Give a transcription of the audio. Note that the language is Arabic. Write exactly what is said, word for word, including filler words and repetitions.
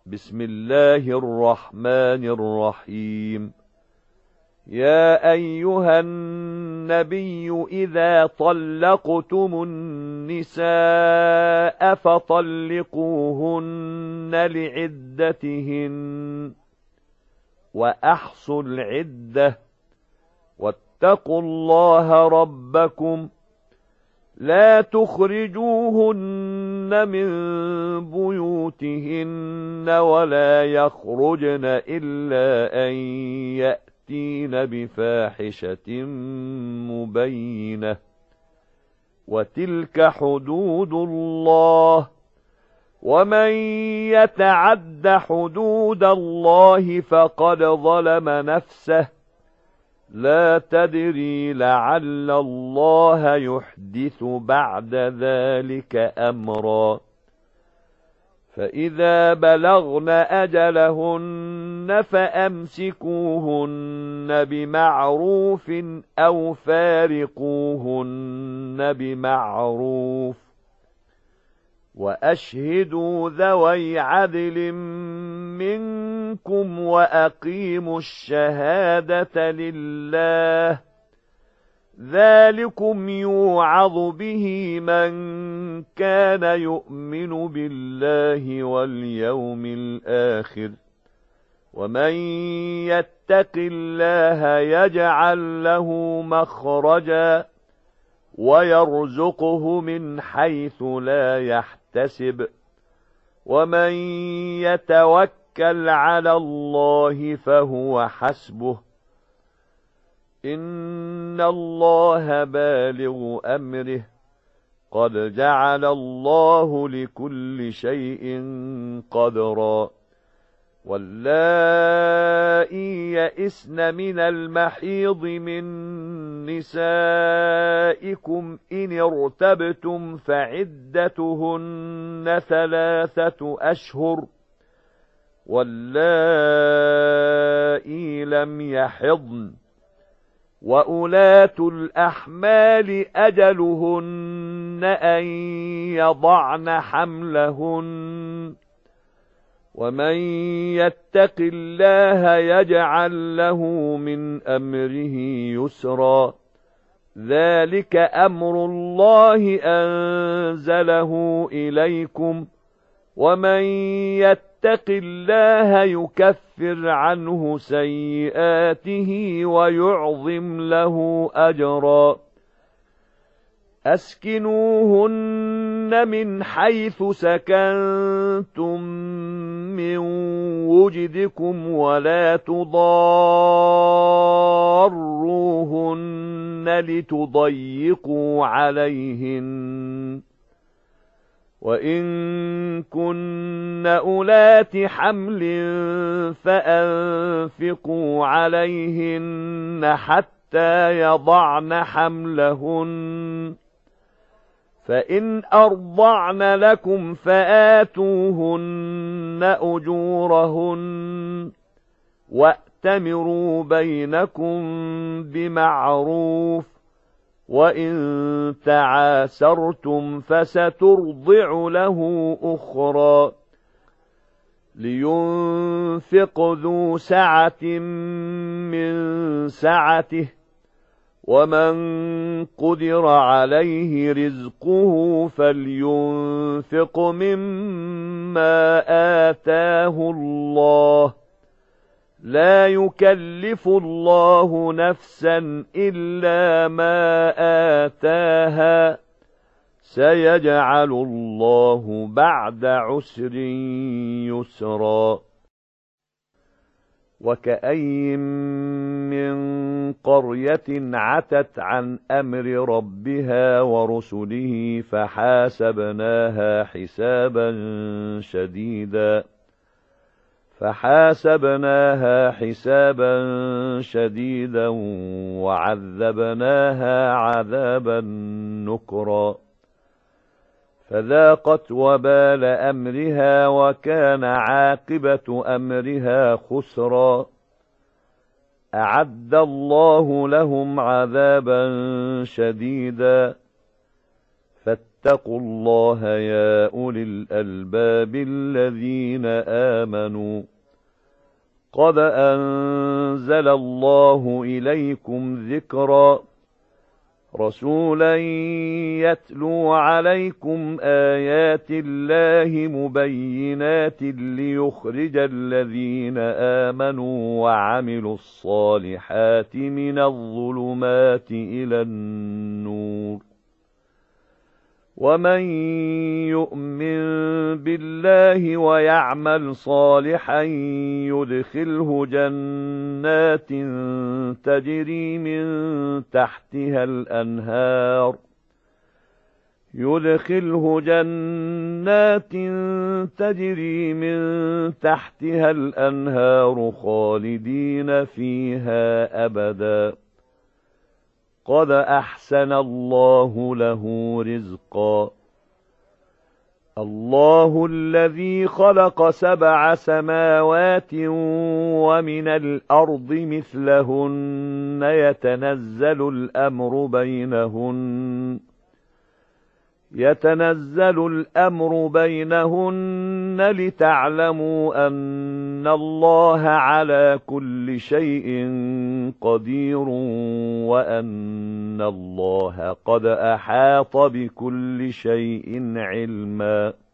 بسم الله الرحمن الرحيم. يا أيها النبي إذا طلقتم النساء فطلقوهن لعدتهن وأحصوا العدة واتقوا الله ربكم لا تخرجوهن من بيوتهن ولا يخرجن إلا أن يأتين بفاحشة مبينة وتلك حدود الله ومن يتعد حدود الله فقد ظلم نفسه لا تدري لعل الله يحدث بعد ذلك أمرا. فإذا بلغن أجلهن فأمسكوهن بمعروف أو فارقوهن بمعروف وأشهدوا ذوي عدل منكم وأقيموا الشهادة لله ذلكم يوعظ به من كان يؤمن بالله واليوم الآخر ومن يتق الله يجعل له مخرجا ويرزقه من حيث لا يحتسب ومن يتوكل على الله فهو حسبه إن الله بالغ أمره قد جعل الله لكل شيء قدرا. واللائي يئسن من المحيض من نسائكم إن ارتبتم فعدتهن ثلاثة أشهر واللائي لم يحضن وأولاة الأحمال أجلهن أن يضعن حملهن ومن يتق الله يجعل له من أمره يسرا ذلك أمر الله أنزله إليكم ومن يتق الله يكفر عنه سيئاته ويعظم له أجرا. أسكنوهن من حيث سكنتم من وجدكم ولا تضاروهن لتضيقوا عليهن وإن كن أولات حمل فأنفقوا عليهن حتى يضعن حملهن فإن أرضعن لكم فآتوهن أجورهن وأتمروا بينكم بمعروف وإن تعاسرتم فسترضع له أخرى لينفق ذو سعة من سعته ومن قدر عليه رزقه فلينفق مما آتاه الله لا يكلف الله نفسا إلا ما آتاها سيجعل الله بعد عسر يسرا. وكأين من قرية عتت عن أمر ربها ورسله فحاسبناها حسابا شديدا فحاسبناها حسابا شديدا وعذبناها عذابا نكرا فذاقت وبال أمرها وكان عاقبة أمرها خسرا. أعد الله لهم عذابا شديدا واتقوا الله يا أولي الألباب الذين آمنوا قد أنزل الله إليكم ذكرا رسولا يتلو عليكم آيات الله مبينات ليخرج الذين آمنوا وعملوا الصالحات من الظلمات إلى النور ومن يؤمن بالله ويعمل صالحا يدخله جنات تجري من تحتها الأنهار يدخله جنات تجري من تحتها الأنهار خالدين فيها أبدا قد أحسن الله له رزقا الله الذي خلق سبع سماوات ومن الأرض مثلهن يتنزل الأمر بينهن يتنزل الأمر بينهن لتعلموا أن الله على كل شيء قدير وأن الله قد أحاط بكل شيء علما